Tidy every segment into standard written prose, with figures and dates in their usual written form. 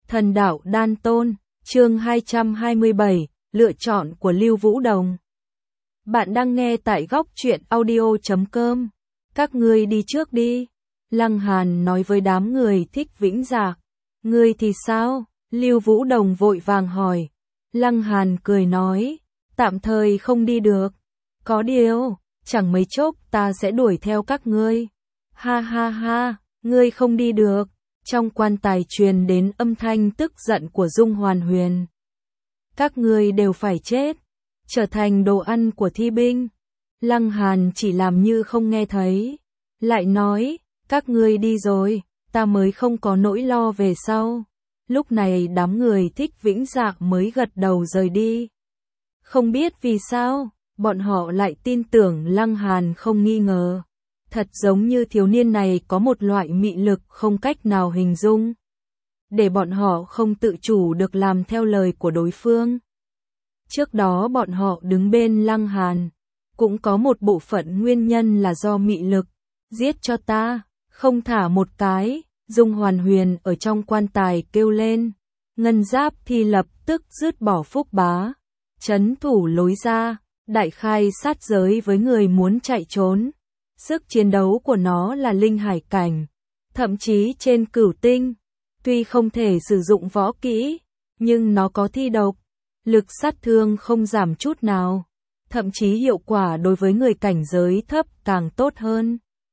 Thần đạo đan tôn, chương 227, lựa chọn của Lưu Vũ Đồng. Bạn đang nghe tại góc truyện audio.com. Các ngươi đi trước đi. Lăng Hàn nói với đám người Thích Vĩnh Dạ. Ngươi thì sao? Lưu Vũ Đồng vội vàng hỏi. Lăng Hàn cười nói, tạm thời không đi được. Có điều, chẳng mấy chốc ta sẽ đuổi theo các ngươi. Ha ha ha, ngươi không đi được. Trong quan tài truyền đến âm thanh tức giận của Dung Hoàn Huyền. Các ngươi đều phải chết, trở thành đồ ăn của thi binh. Lăng Hàn chỉ làm như không nghe thấy, lại nói, các ngươi đi rồi, ta mới không có nỗi lo về sau. Lúc này đám người Thích Vĩnh Dạ mới gật đầu rời đi. Không biết vì sao, bọn họ lại tin tưởng Lăng Hàn không nghi ngờ. Thật giống như thiếu niên này có một loại mị lực không cách nào hình dung, để bọn họ không tự chủ được làm theo lời của đối phương. Trước đó bọn họ đứng bên Lăng Hàn, cũng có một bộ phận nguyên nhân là do mị lực. Giết cho ta, không thả một cái. Dung Hoàn Huyền ở trong quan tài kêu lên. Ngân Giáp Thi lập tức dứt bỏ Phúc Bá, trấn thủ lối ra, đại khai sát giới với người muốn chạy trốn. Sức chiến đấu của nó là linh hải cảnh, thậm chí trên cửu tinh. Tuy không thể sử dụng võ kỹ, nhưng nó có thi độc, lực sát thương không giảm chút nào, thậm chí hiệu quả đối với người cảnh giới thấp càng tốt hơn.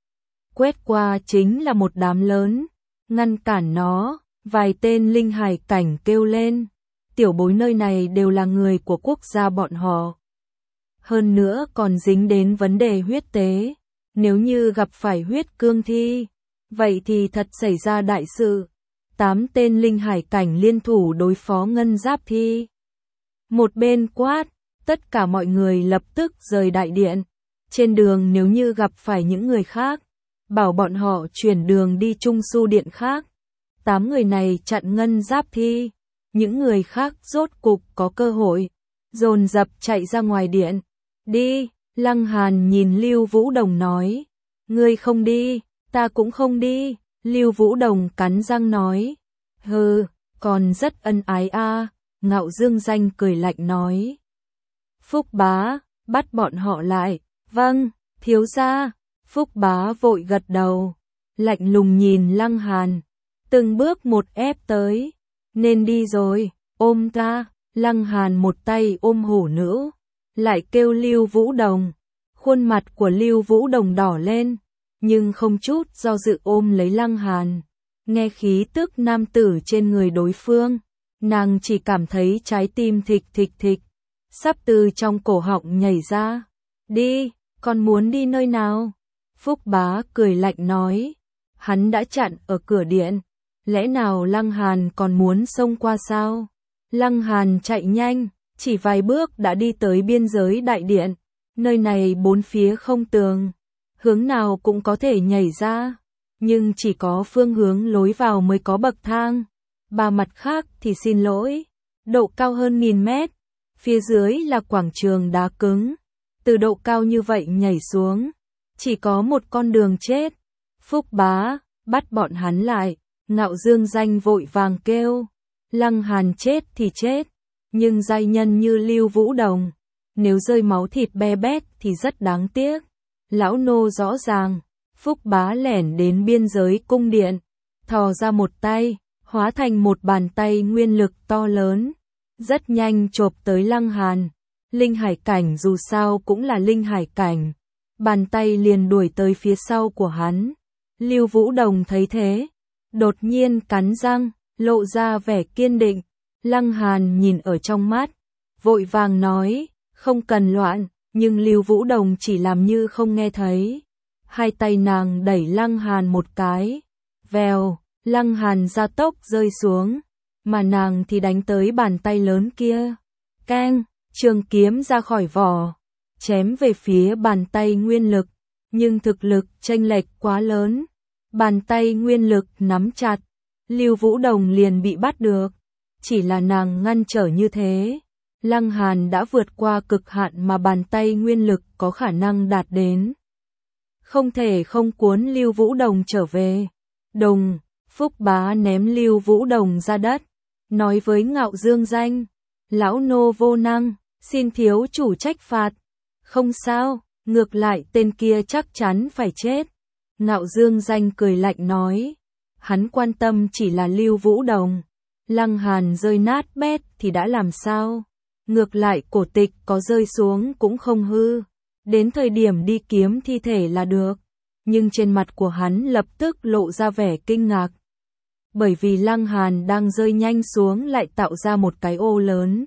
Quét qua chính là một đám lớn, ngăn cản nó. Vài tên linh hải cảnh kêu lên, tiểu bối nơi này đều là người của quốc gia bọn họ. Hơn nữa còn dính đến vấn đề huyết tế. Nếu như gặp phải huyết cương thi, vậy thì thật xảy ra đại sự. 8 tên linh hải cảnh liên thủ đối phó Ngân Giáp Thi. Một bên quát, tất cả mọi người lập tức rời đại điện. Trên đường nếu như gặp phải những người khác, bảo bọn họ chuyển đường đi Trung Su điện khác. 8 người này chặn Ngân Giáp Thi, những người khác rốt cục có cơ hội, dồn dập chạy ra ngoài điện. Đi. Lăng Hàn nhìn Lưu Vũ Đồng nói, ngươi không đi, ta cũng không đi. Lưu Vũ Đồng cắn răng nói, hừ, còn rất ân ái a. Ngạo Dương Danh cười lạnh nói, Phúc Bá, bắt bọn họ lại. Vâng, thiếu gia. Phúc Bá vội gật đầu, lạnh lùng nhìn Lăng Hàn, từng bước một ép tới. Nên đi rồi, ôm ta. Lăng Hàn một tay ôm hổ nữ, lại kêu Lưu Vũ Đồng. Khuôn mặt của Lưu Vũ Đồng đỏ lên, nhưng không chút do dự ôm lấy Lăng Hàn. Nghe khí tức nam tử trên người đối phương, nàng chỉ cảm thấy trái tim thịch thịch thịch, sắp từ trong cổ họng nhảy ra. Đi, con muốn đi nơi nào? Phúc Bá cười lạnh nói, hắn đã chặn ở cửa điện, lẽ nào Lăng Hàn còn muốn xông qua sao? Lăng Hàn chạy nhanh, chỉ vài bước đã đi tới biên giới đại điện. Nơi này bốn phía không tường, hướng nào cũng có thể nhảy ra, nhưng chỉ có phương hướng lối vào mới có bậc thang. 3 mặt khác thì xin lỗi, độ cao hơn 1000 mét, phía dưới là quảng trường đá cứng. Từ độ cao như vậy nhảy xuống, chỉ có một con đường chết. Phúc Bá, bắt bọn hắn lại. Ngạo Dương Danh vội vàng kêu, Lăng Hàn chết thì chết, nhưng giai nhân như Lưu Vũ Đồng, nếu rơi máu thịt be bét thì rất đáng tiếc. Lão nô rõ ràng. Phúc Bá lẻn đến biên giới cung điện, thò ra một tay, hóa thành một bàn tay nguyên lực to lớn, rất nhanh chộp tới Lăng Hàn. Linh hải cảnh dù sao cũng là linh hải cảnh, bàn tay liền đuổi tới phía sau của hắn. Lưu Vũ Đồng thấy thế, đột nhiên cắn răng, lộ ra vẻ kiên định. Lăng Hàn nhìn ở trong mắt, vội vàng nói, không cần loạn, nhưng Lưu Vũ Đồng chỉ làm như không nghe thấy. Hai tay nàng đẩy Lăng Hàn một cái, vèo, Lăng Hàn gia tốc rơi xuống, mà nàng thì đánh tới bàn tay lớn kia. Keng, trường kiếm ra khỏi vỏ, chém về phía bàn tay nguyên lực, nhưng thực lực chênh lệch quá lớn. Bàn tay nguyên lực nắm chặt, Lưu Vũ Đồng liền bị bắt được. Chỉ là nàng ngăn trở như thế, Lăng Hàn đã vượt qua cực hạn mà bàn tay nguyên lực có khả năng đạt đến. Không thể không cuốn Lưu Vũ Đồng trở về. Đùng, Phúc Bá ném Lưu Vũ Đồng ra đất, nói với Ngạo Dương Danh, lão nô vô năng, xin thiếu chủ trách phạt. Không sao, ngược lại tên kia chắc chắn phải chết. Ngạo Dương Danh cười lạnh nói, hắn quan tâm chỉ là Lưu Vũ Đồng. Lăng Hàn rơi nát bét thì đã làm sao? Ngược lại cổ tịch có rơi xuống cũng không hư. Đến thời điểm đi kiếm thi thể là được. Nhưng trên mặt của hắn lập tức lộ ra vẻ kinh ngạc. Bởi vì Lăng Hàn đang rơi nhanh xuống lại tạo ra một cái ô lớn.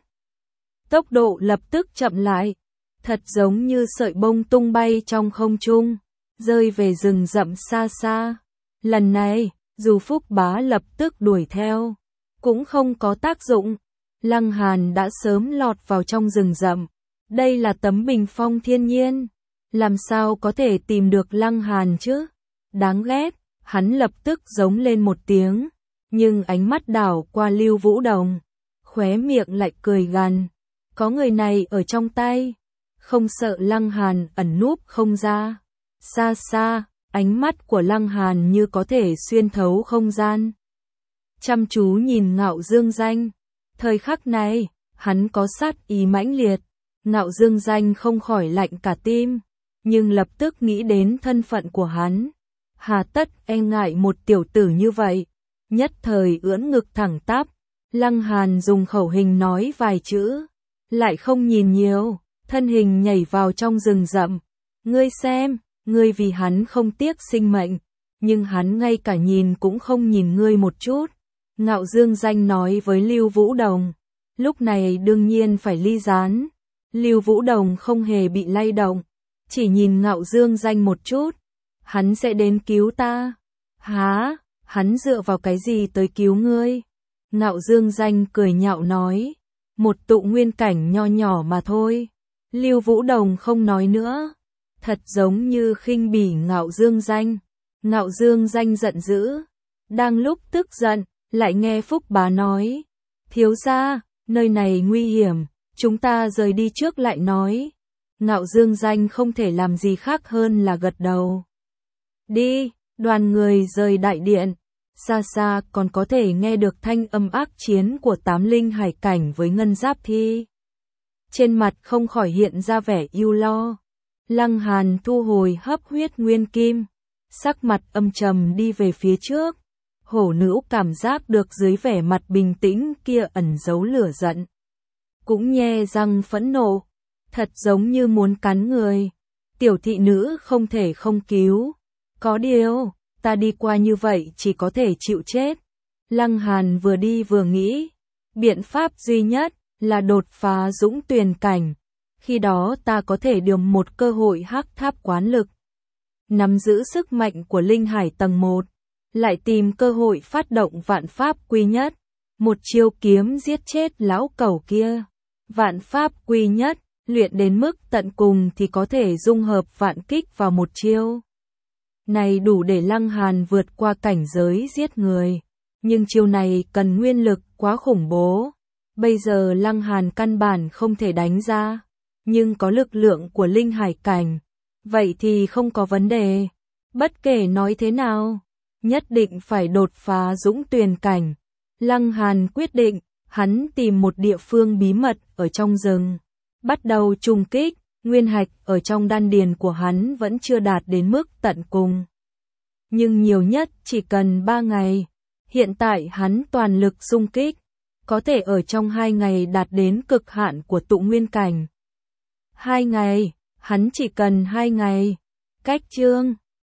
Tốc độ lập tức chậm lại. Thật giống như sợi bông tung bay trong không trung, rơi về rừng rậm xa xa. Lần này, dù Phúc Bá lập tức đuổi theo, cũng không có tác dụng. Lăng Hàn đã sớm lọt vào trong rừng rậm. Đây là tấm bình phong thiên nhiên. Làm sao có thể tìm được Lăng Hàn chứ? Đáng ghét, hắn lập tức giống lên một tiếng. Nhưng ánh mắt đảo qua Lưu Vũ Đồng, khóe miệng lại cười gằn. Có người này ở trong tay, không sợ Lăng Hàn ẩn núp không ra. Xa xa, ánh mắt của Lăng Hàn như có thể xuyên thấu không gian. Chăm chú nhìn Ngạo Dương Danh. Thời khắc này, hắn có sát ý mãnh liệt. Ngạo Dương Danh không khỏi lạnh cả tim, nhưng lập tức nghĩ đến thân phận của hắn. Hà tất e ngại một tiểu tử như vậy. Nhất thời ưỡn ngực thẳng tắp. Lăng Hàn dùng khẩu hình nói vài chữ, lại không nhìn nhiều, thân hình nhảy vào trong rừng rậm. Ngươi xem, ngươi vì hắn không tiếc sinh mệnh, nhưng hắn ngay cả nhìn cũng không nhìn ngươi một chút. Ngạo Dương Danh nói với Lưu Vũ Đồng, lúc này đương nhiên phải ly gián. Lưu Vũ Đồng không hề bị lay động, chỉ nhìn Ngạo Dương Danh một chút. Hắn sẽ đến cứu ta. Hả? Hắn dựa vào cái gì tới cứu ngươi? Ngạo Dương Danh cười nhạo nói, một tụ nguyên cảnh nho nhỏ mà thôi. Lưu Vũ Đồng không nói nữa, thật giống như khinh bỉ Ngạo Dương Danh. Ngạo Dương Danh giận dữ, đang lúc tức giận, lại nghe Phúc Bá nói, thiếu gia, nơi này nguy hiểm, chúng ta rời đi trước lại nói. Ngạo Dương Danh không thể làm gì khác hơn là gật đầu. Đi, đoàn người rời đại điện. Xa xa còn có thể nghe được thanh âm ác chiến của 8 linh hải cảnh với Ngân Giáp Thi. Trên mặt không khỏi hiện ra vẻ ưu lo. Lăng Hàn thu hồi hấp huyết nguyên kim, sắc mặt âm trầm đi về phía trước. Hổ nữ cảm giác được dưới vẻ mặt bình tĩnh kia ẩn giấu lửa giận. Cũng nhe răng phẫn nộ, thật giống như muốn cắn người. Tiểu thị nữ không thể không cứu. Có điều, ta đi qua như vậy chỉ có thể chịu chết. Lăng Hàn vừa đi vừa nghĩ, biện pháp duy nhất là đột phá dũng tuyền cảnh. Khi đó ta có thể được một cơ hội hắc tháp quán lực, nắm giữ sức mạnh của linh hải tầng 1, lại tìm cơ hội phát động vạn pháp quy nhất, một chiêu kiếm giết chết lão cẩu kia. Vạn pháp quy nhất, luyện đến mức tận cùng thì có thể dung hợp vạn kích vào một chiêu. Này đủ để Lăng Hàn vượt qua cảnh giới giết người, nhưng chiêu này cần nguyên lực quá khủng bố. Bây giờ Lăng Hàn căn bản không thể đánh ra, nhưng có lực lượng của linh hải cảnh, vậy thì không có vấn đề. Bất kể nói thế nào, nhất định phải đột phá dũng tuyền cảnh. Lăng Hàn quyết định, hắn tìm một địa phương bí mật ở trong rừng, bắt đầu trùng kích. Nguyên hạch ở trong đan điền của hắn vẫn chưa đạt đến mức tận cùng, nhưng nhiều nhất chỉ cần 3 ngày. Hiện tại hắn toàn lực xung kích, có thể ở trong 2 ngày đạt đến cực hạn của tụ nguyên cảnh. 2 ngày, hắn chỉ cần 2 ngày. Cách chương